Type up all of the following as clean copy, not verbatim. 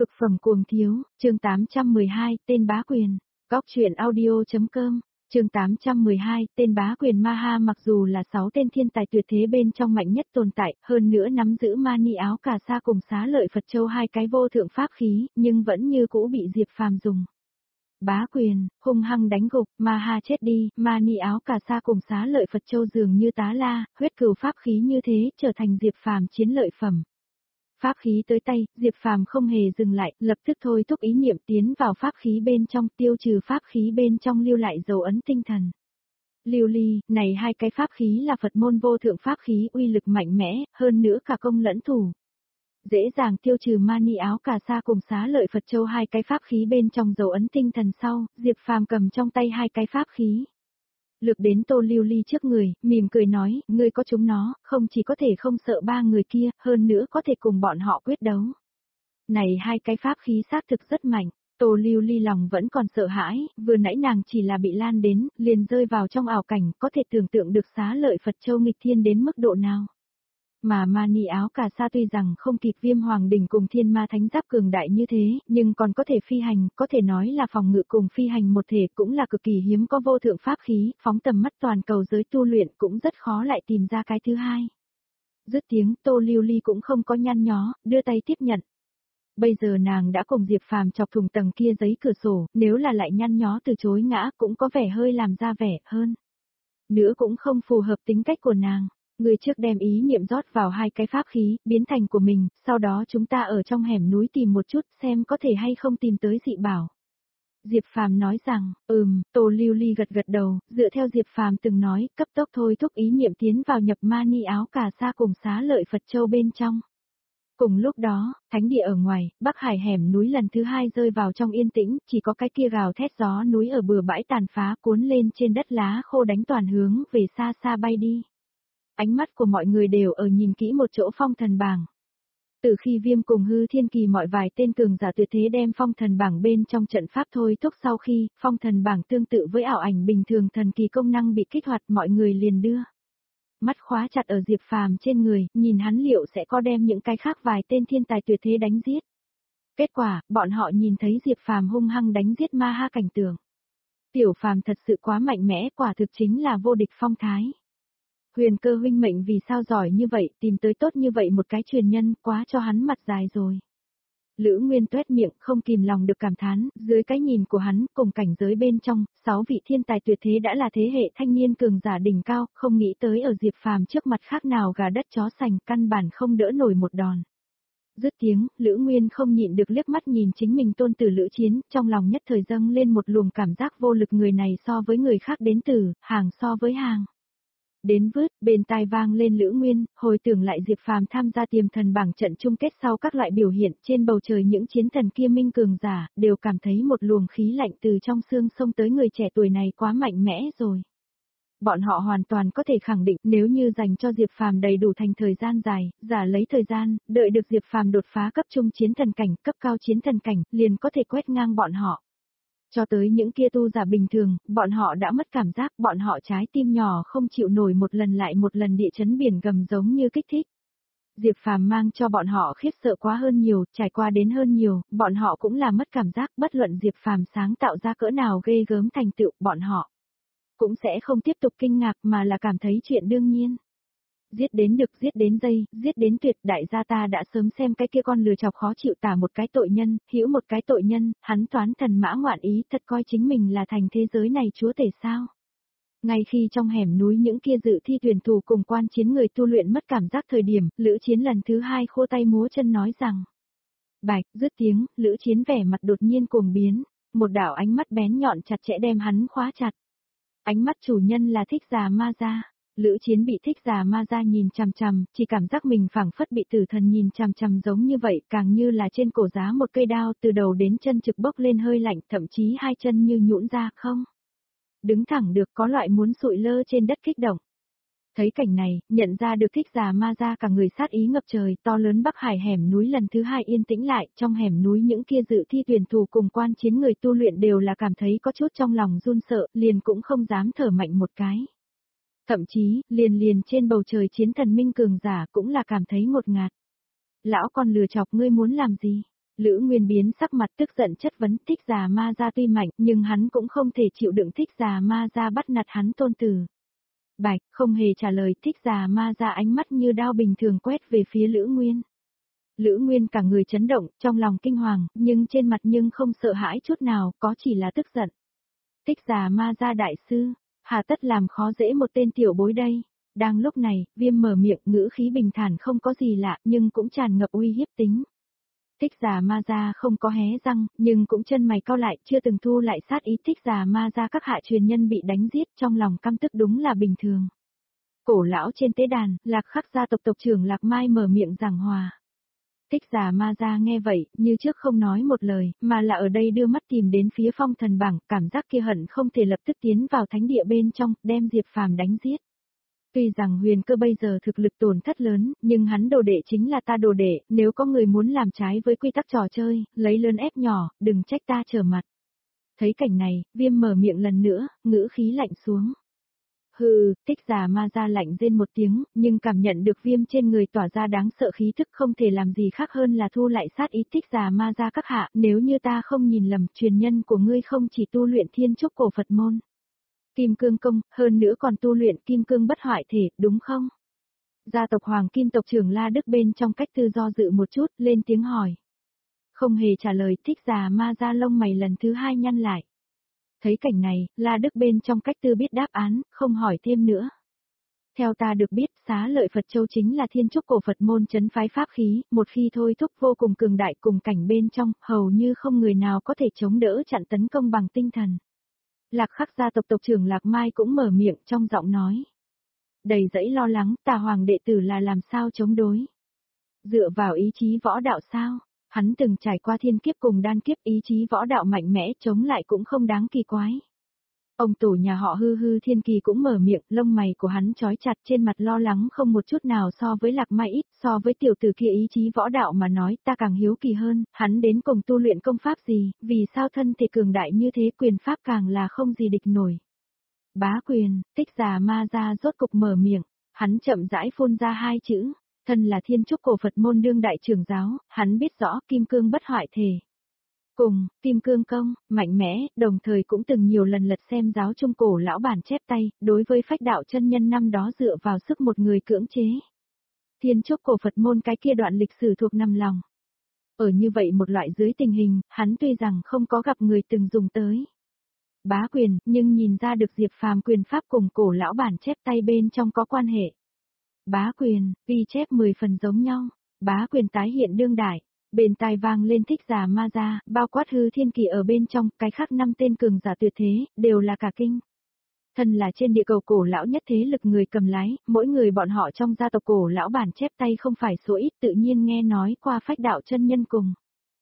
Cực phẩm cuồng thiếu, chương 812, tên bá quyền. Góc truyện audio.com, chương 812, tên bá quyền Maha mặc dù là 6 tên thiên tài tuyệt thế bên trong mạnh nhất tồn tại, hơn nữa nắm giữ mani áo cà sa cùng xá lợi Phật Châu hai cái vô thượng pháp khí, nhưng vẫn như cũ bị Diệp Phàm dùng. Bá quyền, hung hăng đánh gục, Maha chết đi, mani áo cà sa cùng xá lợi Phật Châu dường như tá la, huyết cừu pháp khí như thế, trở thành Diệp Phàm chiến lợi phẩm. Pháp khí tới tay, Diệp Phàm không hề dừng lại, lập tức thôi thúc ý niệm tiến vào pháp khí bên trong, tiêu trừ pháp khí bên trong lưu lại dấu ấn tinh thần. Lưu ly, này hai cái pháp khí là Phật môn vô thượng pháp khí uy lực mạnh mẽ, hơn nữa cả công lẫn thủ. Dễ dàng tiêu trừ mani áo cà sa cùng xá lợi Phật Châu hai cái pháp khí bên trong dấu ấn tinh thần sau, Diệp Phàm cầm trong tay hai cái pháp khí. Lược đến Tô Lưu Ly trước người, mỉm cười nói, ngươi có chúng nó, không chỉ có thể không sợ ba người kia, hơn nữa có thể cùng bọn họ quyết đấu. Này hai cái pháp khí xác thực rất mạnh, Tô Lưu Ly lòng vẫn còn sợ hãi, vừa nãy nàng chỉ là bị lan đến, liền rơi vào trong ảo cảnh, có thể tưởng tượng được xá lợi Phật Châu nghịch thiên đến mức độ nào. Mà mani áo cà sa tuy rằng không kịp Viêm Hoàng Đỉnh cùng Thiên Ma Thánh Giáp cường đại như thế, nhưng còn có thể phi hành, có thể nói là phòng ngự cùng phi hành một thể, cũng là cực kỳ hiếm có vô thượng pháp khí, phóng tầm mắt toàn cầu giới tu luyện cũng rất khó lại tìm ra cái thứ hai. Dứt tiếng, Tô Lưu Ly cũng không có nhăn nhó, đưa tay tiếp nhận. Bây giờ nàng đã cùng Diệp Phàm chọc thủng tầng kia giấy cửa sổ, nếu là lại nhăn nhó từ chối ngã cũng có vẻ hơi làm ra vẻ hơn. Nữa cũng không phù hợp tính cách của nàng. Người trước đem ý niệm rót vào hai cái pháp khí, biến thành của mình, sau đó chúng ta ở trong hẻm núi tìm một chút xem có thể hay không tìm tới dị bảo. Diệp Phàm nói rằng, Tô Lưu Ly gật gật đầu, dựa theo Diệp Phàm từng nói, cấp tốc thôi thúc ý niệm tiến vào nhập mani áo cà sa cùng xá lợi Phật Châu bên trong. Cùng lúc đó, thánh địa ở ngoài, Bắc Hải hẻm núi lần thứ hai rơi vào trong yên tĩnh, chỉ có cái kia gào thét gió núi ở bừa bãi tàn phá cuốn lên trên đất lá khô đánh toàn hướng về xa xa bay đi. Ánh mắt của mọi người đều ở nhìn kỹ một chỗ phong thần bảng. Từ khi Viêm cùng Hư Thiên Kỳ mọi vài tên cường giả tuyệt thế đem phong thần bảng bên trong trận pháp thôi thúc sau khi, phong thần bảng tương tự với ảo ảnh bình thường thần kỳ công năng bị kích hoạt mọi người liền đưa. Mắt khóa chặt ở Diệp Phàm trên người, nhìn hắn liệu sẽ có đem những cái khác vài tên thiên tài tuyệt thế đánh giết. Kết quả, bọn họ nhìn thấy Diệp Phàm hung hăng đánh giết Maha cảnh tượng. Tiểu Phàm thật sự quá mạnh mẽ, quả thực chính là vô địch phong thái. Huyền Cơ huynh mệnh vì sao giỏi như vậy, tìm tới tốt như vậy một cái truyền nhân, quá cho hắn mặt dài rồi. Lữ Nguyên tuét miệng, không kìm lòng được cảm thán, dưới cái nhìn của hắn, cùng cảnh giới bên trong, 6 vị thiên tài tuyệt thế đã là thế hệ thanh niên cường giả đỉnh cao, không nghĩ tới ở Diệp Phàm trước mặt khác nào gà đất chó sành, căn bản không đỡ nổi một đòn. Dứt tiếng, Lữ Nguyên không nhịn được liếc mắt nhìn chính mình tôn tử Lữ Chiến, trong lòng nhất thời dâng lên một luồng cảm giác vô lực, người này so với người khác đến từ, hàng so với hàng. Đến vớt, bên tai vang lên Lữ Nguyên, hồi tưởng lại Diệp Phàm tham gia tiềm thần bảng trận chung kết sau các loại biểu hiện trên bầu trời những chiến thần kia minh cường giả, đều cảm thấy một luồng khí lạnh từ trong xương xông tới, người trẻ tuổi này quá mạnh mẽ rồi. Bọn họ hoàn toàn có thể khẳng định nếu như dành cho Diệp Phàm đầy đủ thành thời gian dài, giả lấy thời gian, đợi được Diệp Phàm đột phá cấp trung chiến thần cảnh, cấp cao chiến thần cảnh, liền có thể quét ngang bọn họ. Cho tới những kia tu giả bình thường, bọn họ đã mất cảm giác, bọn họ trái tim nhỏ không chịu nổi một lần lại một lần địa chấn biển gầm giống như kích thích. Diệp Phàm mang cho bọn họ khiếp sợ quá hơn nhiều, trải qua đến hơn nhiều, bọn họ cũng là mất cảm giác, bất luận Diệp Phàm sáng tạo ra cỡ nào ghê gớm thành tựu, bọn họ cũng sẽ không tiếp tục kinh ngạc mà là cảm thấy chuyện đương nhiên. Giết đến đực, giết đến dây, giết đến tuyệt, đại gia ta đã sớm xem cái kia con lừa chọc khó chịu tả một cái tội nhân, hữu một cái tội nhân, hắn toán thần mã ngoạn ý, thật coi chính mình là thành thế giới này chúa tể sao. Ngay khi trong hẻm núi những kia dự thi tuyển thủ cùng quan chiến người tu luyện mất cảm giác thời điểm, Lữ Chiến lần thứ hai khô tay múa chân nói rằng. Bạch, dứt tiếng, Lữ Chiến vẻ mặt đột nhiên cuồng biến, một đạo ánh mắt bén nhọn chặt chẽ đem hắn khóa chặt. Ánh mắt chủ nhân là Thích Già Ma Gia. Lữ Chiến bị Thích Già Ma Gia nhìn chằm chằm, chỉ cảm giác mình phảng phất bị tử thần nhìn chằm chằm giống như vậy, càng như là trên cổ giá một cây đao từ đầu đến chân trực bốc lên hơi lạnh, thậm chí hai chân như nhũn ra không. Đứng thẳng được, có loại muốn sụi lơ trên đất kích động. Thấy cảnh này, nhận ra được Thích Già Ma Gia cả người sát ý ngập trời, to lớn Bắc Hải hẻm núi lần thứ hai yên tĩnh lại, trong hẻm núi những kia dự thi tuyển thủ cùng quan chiến người tu luyện đều là cảm thấy có chút trong lòng run sợ, liền cũng không dám thở mạnh một cái. Thậm chí, liền trên bầu trời chiến thần minh cường giả cũng là cảm thấy ngột ngạt. Lão con lừa chọc, ngươi muốn làm gì? Lữ Nguyên biến sắc mặt tức giận chất vấn Thích Già Ma Gia tuy mạnh nhưng hắn cũng không thể chịu đựng Thích Già Ma Gia bắt nạt hắn tôn tử. Bạch không hề trả lời. Thích Già Ma Gia ánh mắt như đao bình thường quét về phía Lữ Nguyên. Lữ Nguyên cả người chấn động, trong lòng kinh hoàng, nhưng trên mặt nhưng không sợ hãi chút nào, có chỉ là tức giận. Thích Già Ma Gia đại sư, hà tất làm khó dễ một tên tiểu bối đây. Đang lúc này, Viêm mở miệng, ngữ khí bình thản không có gì lạ nhưng cũng tràn ngập uy hiếp tính. Thích Già Ma Gia không có hé răng, nhưng cũng chân mày cau lại, chưa từng thu lại sát ý. Thích Già Ma Gia các hạ truyền nhân bị đánh giết, trong lòng căm tức đúng là bình thường. Cổ lão trên tế đàn, Lạc Khắc gia tộc tộc trưởng Lạc Mai mở miệng giảng hòa. Thích Già Ma Gia nghe vậy, như trước không nói một lời, mà là ở đây đưa mắt tìm đến phía phong thần bảng, cảm giác kia hận không thể lập tức tiến vào thánh địa bên trong, đem Diệp Phàm đánh giết. Tuy rằng Huyền Cơ bây giờ thực lực tổn thất lớn, nhưng hắn đồ đệ chính là ta đồ đệ, nếu có người muốn làm trái với quy tắc trò chơi, lấy lớn ép nhỏ, đừng trách ta trở mặt. Thấy cảnh này, Viêm mở miệng lần nữa, ngữ khí lạnh xuống. Hừ, Thích Già Ma Gia lạnh rên một tiếng, nhưng cảm nhận được Viêm trên người tỏa ra đáng sợ khí thức, không thể làm gì khác hơn là thu lại sát ý. Thích Già Ma Gia các hạ, nếu như ta không nhìn lầm, truyền nhân của ngươi không chỉ tu luyện Thiên Trúc Cổ Phật môn, Kim Cương Công, hơn nữa còn tu luyện Kim Cương Bất Hoại Thể, đúng không? Gia tộc Hoàng Kim tộc trưởng La Đức bên trong cách tư do dự một chút, lên tiếng hỏi. Không hề trả lời. Thích Già Ma Gia lông mày lần thứ hai nhăn lại. Thấy cảnh này, La Đức bên trong cách tư biết đáp án, không hỏi thêm nữa. Theo ta được biết, Xá Lợi Phật Châu chính là Thiên Trúc Cổ Phật môn trấn phái pháp khí, một khi thôi thúc vô cùng cường đại cùng cảnh bên trong, hầu như không người nào có thể chống đỡ chặn tấn công bằng tinh thần. Lạc Khắc gia tộc tộc trưởng Lạc Mai cũng mở miệng trong giọng nói. Đầy dẫy lo lắng, Tà Hoàng đệ tử là làm sao chống đối. Dựa vào ý chí võ đạo sao? Hắn từng trải qua thiên kiếp cùng đan kiếp, ý chí võ đạo mạnh mẽ chống lại cũng không đáng kỳ quái. Ông tổ nhà họ Hư Thiên Kỳ cũng mở miệng, lông mày của hắn trói chặt, trên mặt lo lắng không một chút nào so với Lạc Mai ít, so với tiểu tử kia ý chí võ đạo mà nói, ta càng hiếu kỳ hơn, hắn đến cùng tu luyện công pháp gì, vì sao thân thể cường đại như thế, quyền pháp càng là không gì địch nổi. Bá quyền. Thích Già Ma Gia rốt cục mở miệng, hắn chậm rãi phun ra hai chữ, thân là Thiên Trúc Cổ Phật môn đương đại trưởng giáo, hắn biết rõ Kim Cương Bất Hoại Thể. Cùng, Kim Cương Công, mạnh mẽ, đồng thời cũng từng nhiều lần lật xem giáo trung cổ lão bản chép tay, đối với phách đạo chân nhân năm đó dựa vào sức một người cưỡng chế. Thiên Trúc Cổ Phật môn cái kia đoạn lịch sử thuộc nằm lòng. Ở như vậy một loại dưới tình hình, hắn tuy rằng không có gặp người từng dùng tới bá quyền, nhưng nhìn ra được Diệp Phàm quyền pháp cùng cổ lão bản chép tay bên trong có quan hệ. Bá quyền, ghi chép 10 phần giống nhau, bá quyền tái hiện đương đại. Bên tai vang lên Thích Già Ma Gia, bao quát Hư Thiên Kỳ ở bên trong, cái khác 5 tên cường giả tuyệt thế, đều là cả kinh. Thân là trên địa cầu cổ lão nhất thế lực người cầm lái, mỗi người bọn họ trong gia tộc cổ lão bản chép tay không phải số ít, tự nhiên nghe nói qua phách đạo chân nhân cùng.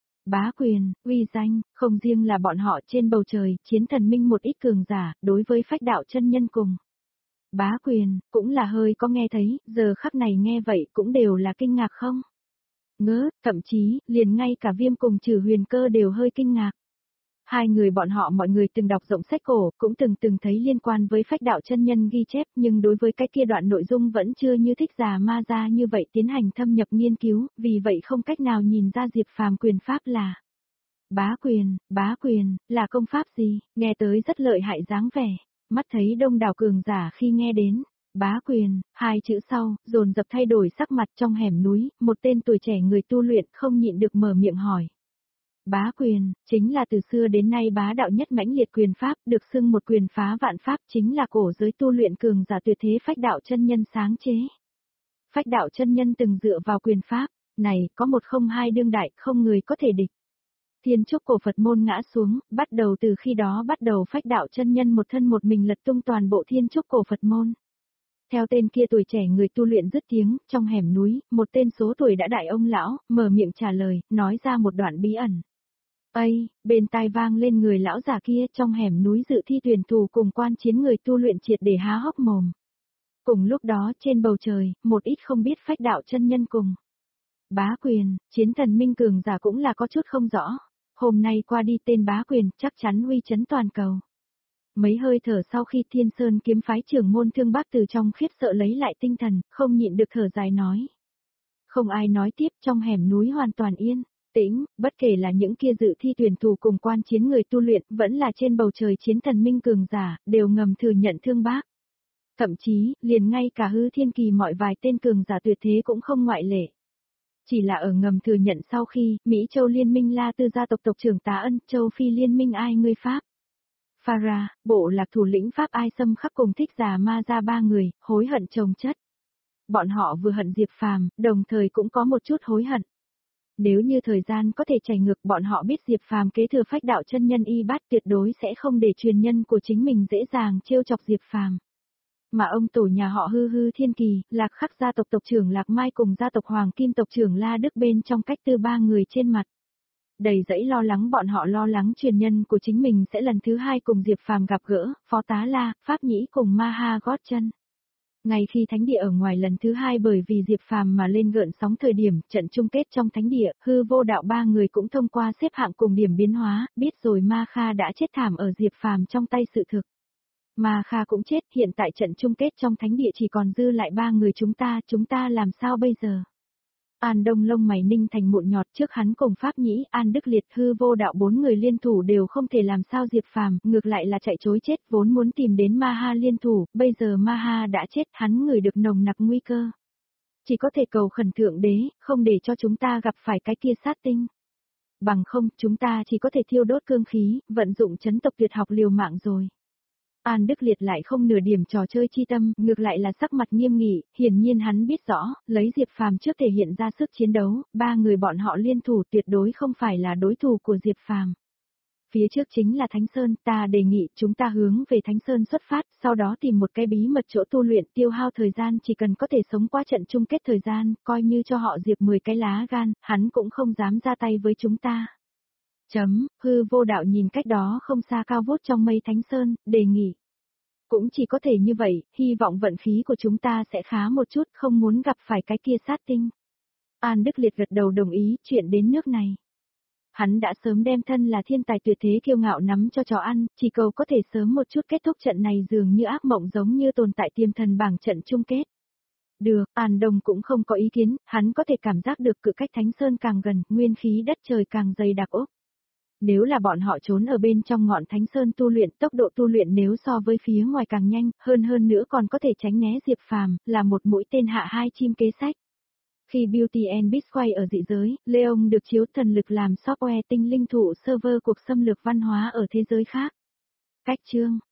Bá quyền, uy danh, không riêng là bọn họ trên bầu trời, chiến thần minh một ít cường giả, đối với phách đạo chân nhân cùng. Bá quyền, cũng là hơi có nghe thấy, giờ khắc này nghe vậy cũng đều là kinh ngạc không? Ngớ, thậm chí, liền ngay cả Viêm cùng Trừ Huyền Cơ đều hơi kinh ngạc. Hai người bọn họ mọi người từng đọc rộng sách cổ, cũng từng thấy liên quan với phách đạo chân nhân ghi chép, nhưng đối với cái kia đoạn nội dung vẫn chưa như Thích Già Ma Gia như vậy tiến hành thâm nhập nghiên cứu, vì vậy không cách nào nhìn ra Diệp Phàm quyền pháp là bá quyền, là công pháp gì, nghe tới rất lợi hại dáng vẻ, mắt thấy đông đảo cường giả khi nghe đến. Bá quyền, hai chữ sau, dồn dập thay đổi sắc mặt trong hẻm núi, một tên tuổi trẻ người tu luyện không nhịn được mở miệng hỏi. Bá quyền, chính là từ xưa đến nay bá đạo nhất mãnh liệt quyền pháp, được xưng một quyền phá vạn pháp, chính là cổ giới tu luyện cường giả tuyệt thế phách đạo chân nhân sáng chế. Phách đạo chân nhân từng dựa vào quyền pháp, này có một không hai đương đại, không người có thể địch. Thiên Trúc Cổ Phật môn ngã xuống, bắt đầu từ khi đó bắt đầu phách đạo chân nhân một thân một mình lật tung toàn bộ Thiên Trúc Cổ Phật môn. Theo tên kia tuổi trẻ người tu luyện dứt tiếng, trong hẻm núi, một tên số tuổi đã đại ông lão, mở miệng trả lời, nói ra một đoạn bí ẩn. Ây, bên tai vang lên người lão già kia trong hẻm núi dự thi tuyển thủ cùng quan chiến người tu luyện triệt để há hốc mồm. Cùng lúc đó trên bầu trời, một ít không biết phách đạo chân nhân cùng. Bá quyền, chiến thần minh cường giả cũng là có chút không rõ. Hôm nay qua đi tên bá quyền chắc chắn uy chấn toàn cầu. Mấy hơi thở sau khi Thiên Sơn kiếm phái trưởng môn Thương Bác từ trong khiếp sợ lấy lại tinh thần, không nhịn được thở dài nói. Không ai nói tiếp, trong hẻm núi hoàn toàn yên, tĩnh, bất kể là những kia dự thi tuyển thủ cùng quan chiến người tu luyện, vẫn là trên bầu trời chiến thần minh cường giả, đều ngầm thừa nhận thương bác. Thậm chí, liền ngay cả hư thiên kỳ mọi vài tên cường giả tuyệt thế cũng không ngoại lệ. Chỉ là ở ngầm thừa nhận sau khi, Mỹ Châu Liên minh La Tư gia tộc tộc trưởng Tá Ân, Châu Phi Liên minh Ai Ngươi Pháp. Phara, bộ lạc thủ lĩnh Pháp Ai Xâm khắc cùng thích già ma ra ba người, hối hận chồng chất. Bọn họ vừa hận Diệp Phàm, đồng thời cũng có một chút hối hận. Nếu như thời gian có thể chảy ngược, bọn họ biết Diệp Phàm kế thừa phách đạo chân nhân y bát, tuyệt đối sẽ không để truyền nhân của chính mình dễ dàng trêu chọc Diệp Phàm. Mà ông tổ nhà họ Hư Thiên Kỳ, Lạc Khắc gia tộc tộc trưởng Lạc Mai cùng gia tộc Hoàng Kim tộc trưởng La Đức bên trong cách tư ba người trên mặt. Đầy dẫy lo lắng, bọn họ lo lắng truyền nhân của chính mình sẽ lần thứ hai cùng Diệp Phàm gặp gỡ, Phó Tá La, Pháp Nhĩ cùng Ma Ha gót chân. Ngay khi thánh địa ở ngoài lần thứ hai bởi vì Diệp Phàm mà lên gợn sóng thời điểm, trận chung kết trong thánh địa, Hư Vô Đạo ba người cũng thông qua xếp hạng cùng điểm biến hóa, biết rồi Ma Kha đã chết thảm ở Diệp Phàm trong tay sự thực. Ma Kha cũng chết, hiện tại trận chung kết trong thánh địa chỉ còn dư lại ba người chúng ta làm sao bây giờ? An Đông lông mày ninh thành mụn nhọt, trước hắn cùng Pháp Nhĩ, An Đức Liệt, Hư Vô Đạo bốn người liên thủ đều không thể làm sao Diệp Phàm, ngược lại là chạy trối chết, vốn muốn tìm đến Ma Ha liên thủ, bây giờ Ma Ha đã chết, hắn ngửi được nồng nặc nguy cơ. Chỉ có thể cầu khẩn thượng đế, không để cho chúng ta gặp phải cái kia sát tinh. Bằng không, chúng ta chỉ có thể thiêu đốt cương khí, vận dụng chấn tộc tuyệt học liều mạng rồi. An Đức Liệt lại không nửa điểm trò chơi chi tâm, ngược lại là sắc mặt nghiêm nghị, hiển nhiên hắn biết rõ, lấy Diệp Phàm trước thể hiện ra sức chiến đấu, ba người bọn họ liên thủ tuyệt đối không phải là đối thủ của Diệp Phàm. Phía trước chính là Thánh Sơn, ta đề nghị chúng ta hướng về Thánh Sơn xuất phát, sau đó tìm một cái bí mật chỗ tu luyện, tiêu hao thời gian, chỉ cần có thể sống qua trận chung kết thời gian, coi như cho họ Diệp 10 cái lá gan, hắn cũng không dám ra tay với chúng ta. Hư Vô Đạo nhìn cách đó không xa cao vút trong mây Thánh Sơn, đề nghị. Cũng chỉ có thể như vậy, hy vọng vận khí của chúng ta sẽ khá một chút, không muốn gặp phải cái kia sát tinh. An Đức Liệt gật đầu đồng ý, chuyện đến nước này. Hắn đã sớm đem thân là thiên tài tuyệt thế kiêu ngạo nắm cho chó ăn, chỉ cầu có thể sớm một chút kết thúc trận này dường như ác mộng giống như tồn tại tiềm thần bảng trận chung kết. Được, An Đông cũng không có ý kiến, hắn có thể cảm giác được cự cách Thánh Sơn càng gần, nguyên khí đất trời càng dày đặc ốc. Nếu là bọn họ trốn ở bên trong ngọn Thánh Sơn tu luyện, tốc độ tu luyện nếu so với phía ngoài càng nhanh, hơn nữa còn có thể tránh né Diệp Phàm, là một mũi tên hạ hai chim kế sách. Khi Beauty and Beast quay ở dị giới, Leon được chiếu thần lực làm software tinh linh thụ server cuộc xâm lược văn hóa ở thế giới khác. Cách chương